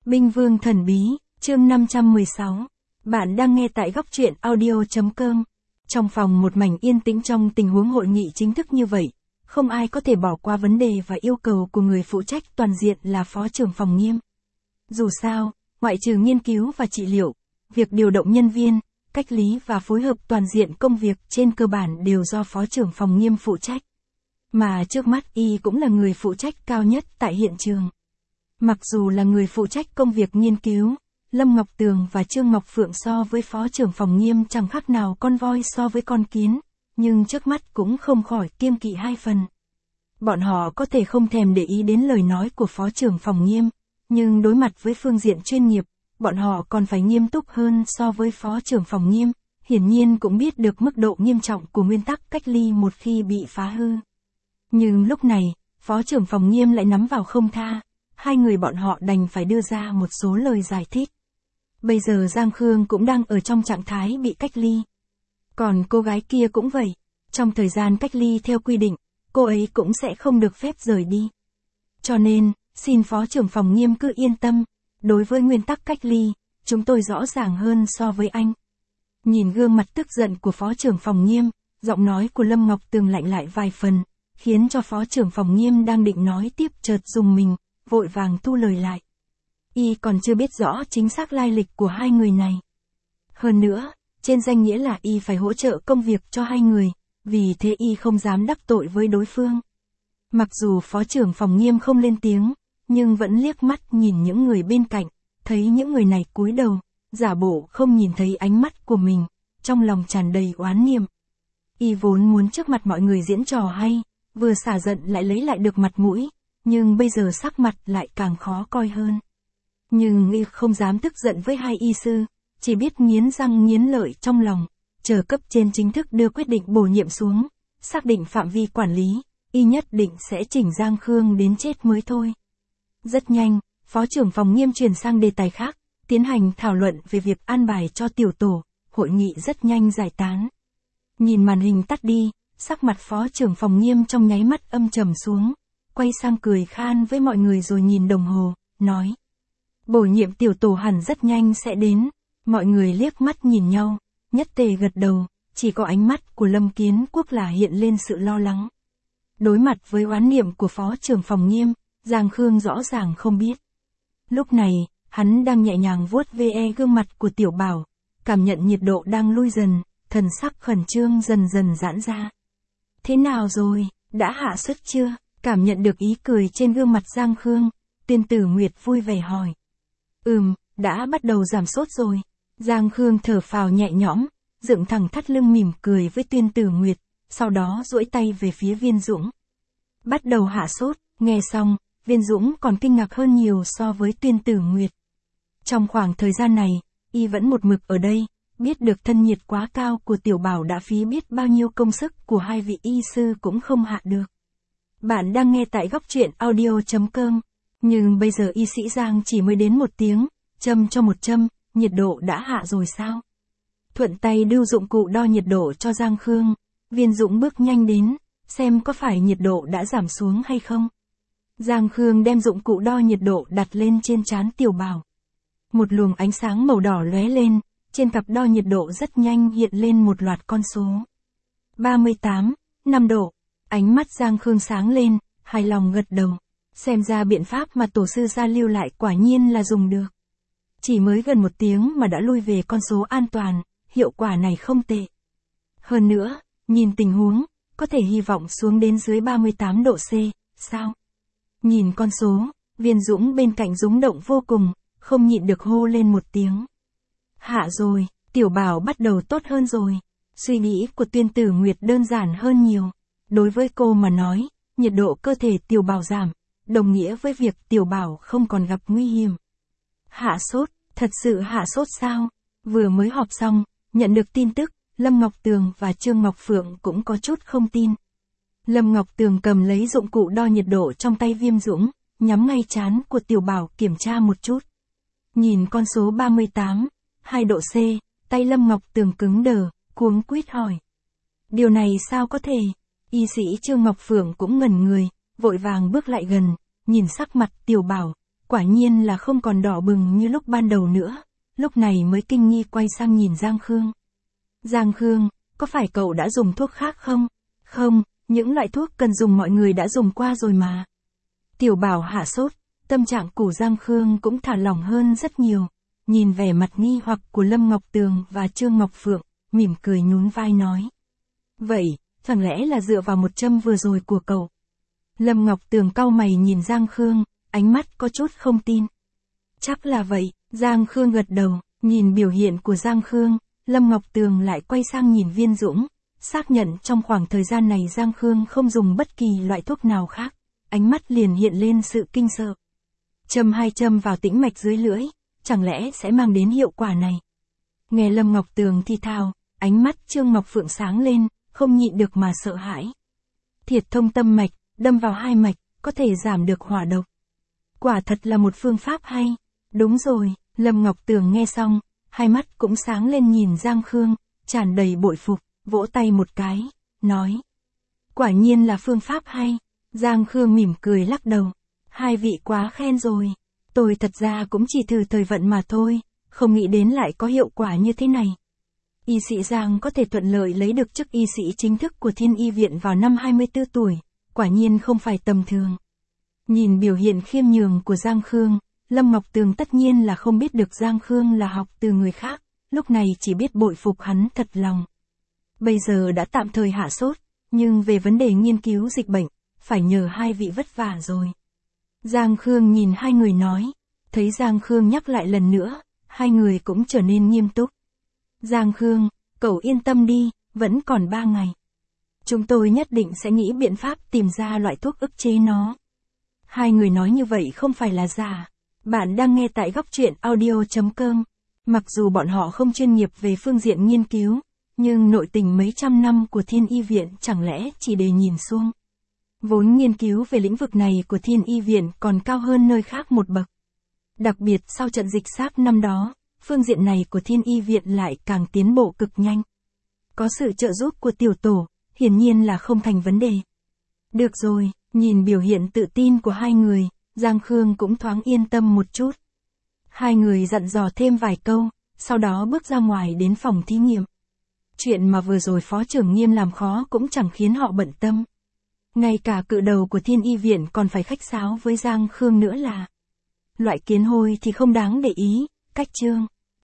Binh Vương Thần Bí, chương 516. Bạn đang nghe tại góc truyện audio.com. Trong phòng một mảnh yên tĩnh trong tình huống hội nghị chính thức như vậy, không ai có thể bỏ qua vấn đề và yêu cầu của người phụ trách toàn diện là Phó trưởng phòng Nghiêm. Dù sao, ngoại trừ nghiên cứu và trị liệu, việc điều động nhân viên, cách lý và phối hợp toàn diện công việc trên cơ bản đều do Phó trưởng phòng Nghiêm phụ trách. Mà trước mắt y cũng là người phụ trách cao nhất tại hiện trường. Mặc dù là người phụ trách công việc nghiên cứu, Lâm Ngọc Tường và Trương Ngọc Phượng so với Phó trưởng phòng Nghiêm chẳng khác nào con voi so với con kiến, nhưng trước mắt cũng không khỏi kiêng kỵ hai phần. Bọn họ có thể không thèm để ý đến lời nói của Phó trưởng phòng Nghiêm, nhưng đối mặt với phương diện chuyên nghiệp, bọn họ còn phải nghiêm túc hơn so với Phó trưởng phòng Nghiêm, hiển nhiên cũng biết được mức độ nghiêm trọng của nguyên tắc cách ly một khi bị phá hư. Nhưng lúc này, Phó trưởng phòng Nghiêm lại nắm vào không tha, hai người bọn họ đành phải đưa ra một số lời giải thích. Bây giờ Giang Khương cũng đang ở trong trạng thái bị cách ly. Còn cô gái kia cũng vậy, trong thời gian cách ly theo quy định, cô ấy cũng sẽ không được phép rời đi. Cho nên, xin Phó trưởng phòng Nghiêm cứ yên tâm, đối với nguyên tắc cách ly, chúng tôi rõ ràng hơn so với anh. Nhìn gương mặt tức giận của Phó trưởng phòng Nghiêm, giọng nói của Lâm Ngọc Tường lạnh lại vài phần, khiến cho Phó trưởng phòng Nghiêm đang định nói tiếp chợt rùng mình, vội vàng thu lời lại. Y còn chưa biết rõ chính xác lai lịch của hai người này. Hơn nữa, trên danh nghĩa là Y phải hỗ trợ công việc cho hai người, vì thế Y không dám đắc tội với đối phương. Mặc dù Phó trưởng phòng Nghiêm không lên tiếng, nhưng vẫn liếc mắt nhìn những người bên cạnh, thấy những người này cúi đầu, giả bộ không nhìn thấy ánh mắt của mình, trong lòng tràn đầy oán niệm. Y vốn muốn trước mặt mọi người diễn trò hay, vừa xả giận lại lấy lại được mặt mũi, nhưng bây giờ sắc mặt lại càng khó coi hơn. Nhưng Y không dám tức giận với hai y sư, chỉ biết nghiến răng nghiến lợi trong lòng, chờ cấp trên chính thức đưa quyết định bổ nhiệm xuống, xác định phạm vi quản lý, Y nhất định sẽ chỉnh Giang Khương đến chết mới thôi. Rất nhanh, Phó trưởng phòng Nghiêm chuyển sang đề tài khác, tiến hành thảo luận về việc an bài cho tiểu tổ, hội nghị rất nhanh giải tán. Nhìn màn hình tắt đi, sắc mặt Phó trưởng phòng Nghiêm trong nháy mắt âm trầm xuống, quay sang cười khan với mọi người rồi nhìn đồng hồ, nói. Bổ nhiệm tiểu tổ hẳn rất nhanh sẽ đến. Mọi người liếc mắt nhìn nhau, nhất tề gật đầu, chỉ có ánh mắt của Lâm Kiến Quốc là hiện lên sự lo lắng. Đối mặt với oán niệm của Phó trưởng phòng Nghiêm, Giang Khương rõ ràng không biết. Lúc này, hắn đang nhẹ nhàng vuốt ve gương mặt của Tiểu Bảo, cảm nhận nhiệt độ đang lui dần, thần sắc khẩn trương dần dần giãn ra. Thế nào rồi, đã hạ suất chưa? Cảm nhận được ý cười trên gương mặt Giang Khương, Tuyên Tử Nguyệt vui vẻ hỏi. Đã bắt đầu giảm sốt rồi. Giang Khương thở phào nhẹ nhõm, dựng thẳng thắt lưng mỉm cười với Tuyên Tử Nguyệt, sau đó duỗi tay về phía Viên Dũng. Bắt đầu hạ sốt, nghe xong, Viên Dũng còn kinh ngạc hơn nhiều so với Tuyên Tử Nguyệt. Trong khoảng thời gian này, y vẫn một mực ở đây, biết được thân nhiệt quá cao của Tiểu Bảo đã phí biết bao nhiêu công sức của hai vị y sư cũng không hạ được. Bạn đang nghe tại góc truyện audio.com. Nhưng bây giờ y sĩ Giang chỉ mới đến một tiếng, châm cho một châm, nhiệt độ đã hạ rồi sao? Thuận tay đưa dụng cụ đo nhiệt độ cho Giang Khương, Viên Dũng bước nhanh đến, xem có phải nhiệt độ đã giảm xuống hay không. Giang Khương đem dụng cụ đo nhiệt độ đặt lên trên trán Tiểu Bảo. Một luồng ánh sáng màu đỏ lóe lên, trên cặp đo nhiệt độ rất nhanh hiện lên một loạt con số. 38, 5 độ, ánh mắt Giang Khương sáng lên, hài lòng gật đầu. Xem ra biện pháp mà tổ sư gia lưu lại quả nhiên là dùng được. Chỉ mới gần một tiếng mà đã lui về con số an toàn, hiệu quả này không tệ. Hơn nữa, nhìn tình huống, có thể hy vọng xuống đến dưới 38 độ C, sao? Nhìn con số, Viên Dũng bên cạnh rúng động vô cùng, không nhịn được hô lên một tiếng. Hạ rồi, Tiểu Bảo bắt đầu tốt hơn rồi. Suy nghĩ của Tuyên Tử Nguyệt đơn giản hơn nhiều. Đối với cô mà nói, nhiệt độ cơ thể Tiểu Bảo giảm, đồng nghĩa với việc Tiểu Bảo không còn gặp nguy hiểm. Hạ sốt, thật sự hạ sốt sao? Vừa mới họp xong, nhận được tin tức, Lâm Ngọc Tường và Trương Ngọc Phượng cũng có chút không tin. Lâm Ngọc Tường cầm lấy dụng cụ đo nhiệt độ trong tay Viêm Dũng, nhắm ngay trán của Tiểu Bảo kiểm tra một chút. Nhìn con số 38, 2 độ C, tay Lâm Ngọc Tường cứng đờ, cuống quýt hỏi. Điều này sao có thể? Y sĩ Trương Ngọc Phượng cũng ngẩn người, vội vàng bước lại gần, nhìn sắc mặt Tiểu Bảo, quả nhiên là không còn đỏ bừng như lúc ban đầu nữa, lúc này mới kinh nghi quay sang nhìn Giang Khương. Giang Khương, có phải cậu đã dùng thuốc khác không? Không, những loại thuốc cần dùng mọi người đã dùng qua rồi mà. Tiểu Bảo hạ sốt, tâm trạng của Giang Khương cũng thả lỏng hơn rất nhiều, nhìn vẻ mặt nghi hoặc của Lâm Ngọc Tường và Trương Ngọc Phượng, mỉm cười nhún vai nói. Vậy, chẳng lẽ là dựa vào một châm vừa rồi của cậu? Lâm Ngọc Tường cau mày nhìn Giang Khương, ánh mắt có chút không tin. Chắc là vậy, Giang Khương gật đầu, nhìn biểu hiện của Giang Khương, Lâm Ngọc Tường lại quay sang nhìn Viên Dũng, xác nhận trong khoảng thời gian này Giang Khương không dùng bất kỳ loại thuốc nào khác, ánh mắt liền hiện lên sự kinh sợ. Châm 2 châm vào tĩnh mạch dưới lưỡi, chẳng lẽ sẽ mang đến hiệu quả này? Nghe Lâm Ngọc Tường thì thào, ánh mắt Trương Ngọc Phượng sáng lên, không nhịn được mà sợ hãi. Thiệt thông tâm mạch, đâm vào 2 mạch, có thể giảm được hỏa độc. Quả thật là một phương pháp hay. Đúng rồi, Lâm Ngọc Tường nghe xong, hai mắt cũng sáng lên nhìn Giang Khương, tràn đầy bội phục, vỗ tay một cái, nói. Quả nhiên là phương pháp hay. Giang Khương mỉm cười lắc đầu. Hai vị quá khen rồi. Tôi thật ra cũng chỉ thử thời vận mà thôi, không nghĩ đến lại có hiệu quả như thế này. Y sĩ Giang có thể thuận lợi lấy được chức y sĩ chính thức của Thiên Y Viện vào năm 24 tuổi, quả nhiên không phải tầm thường. Nhìn biểu hiện khiêm nhường của Giang Khương, Lâm Ngọc Tường tất nhiên là không biết được Giang Khương là học từ người khác, lúc này chỉ biết bội phục hắn thật lòng. Bây giờ đã tạm thời hạ sốt, nhưng về vấn đề nghiên cứu dịch bệnh, phải nhờ hai vị vất vả rồi. Giang Khương nhìn hai người nói, thấy Giang Khương nhắc lại lần nữa, hai người cũng trở nên nghiêm túc. Giang Khương, cậu yên tâm đi, vẫn còn 3 ngày. Chúng tôi nhất định sẽ nghĩ biện pháp tìm ra loại thuốc ức chế nó. Hai người nói như vậy không phải là giả. Bạn đang nghe tại Góc Truyện Audio.com. Mặc dù bọn họ không chuyên nghiệp về phương diện nghiên cứu, nhưng nội tình mấy trăm năm của Thiên Y Viện chẳng lẽ chỉ để nhìn xuông. Vốn nghiên cứu về lĩnh vực này của Thiên Y Viện còn cao hơn nơi khác một bậc. Đặc biệt sau trận dịch SARS năm đó, phương diện này của Thiên Y Viện lại càng tiến bộ cực nhanh. Có sự trợ giúp của tiểu tổ, hiển nhiên là không thành vấn đề. Được rồi, nhìn biểu hiện tự tin của hai người, Giang Khương cũng thoáng yên tâm một chút. Hai người dặn dò thêm vài câu, sau đó bước ra ngoài đến phòng thí nghiệm. Chuyện mà vừa rồi Phó trưởng Nghiêm làm khó cũng chẳng khiến họ bận tâm. Ngay cả cự đầu của Thiên Y Viện còn phải khách sáo với Giang Khương nữa là. Loại kiến hôi thì không đáng để ý, cách chương.